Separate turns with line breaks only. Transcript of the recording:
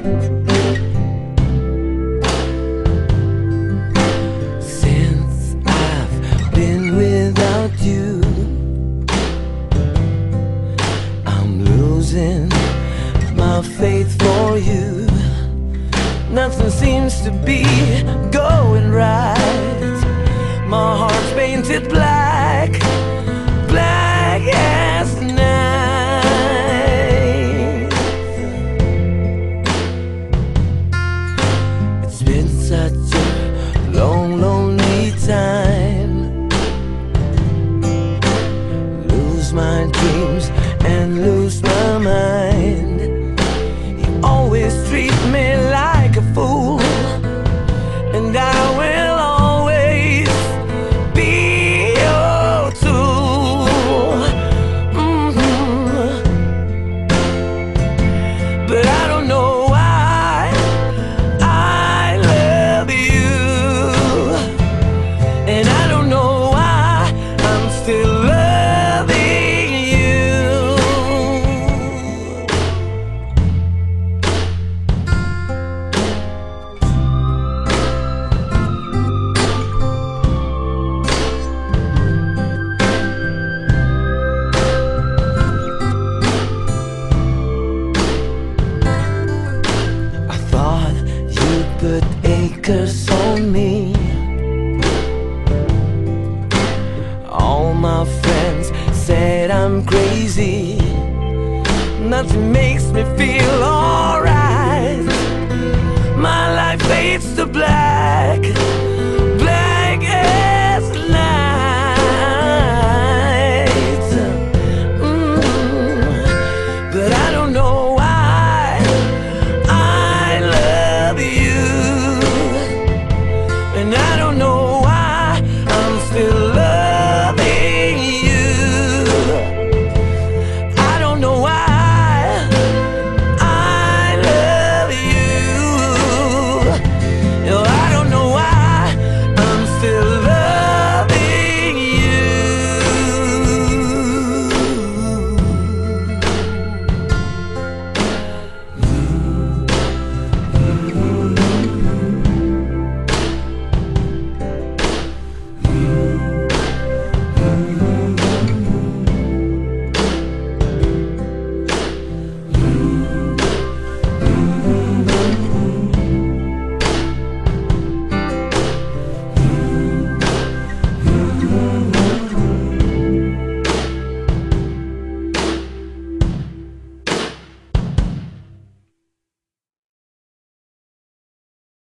Since I've been without you, I'm losing my faith for you. Nothing seems to be going right. My heart's painted black, black as the night. It's been such a long, lonely time. Lose my dreams and lose my mind. You always treat me like a fool, and I will always be your tool. But I don't know why I love you, and I don't know why I'm still loving you. I thought you'd put acres on me. All my friends said I'm crazy. Nothing makes me feel all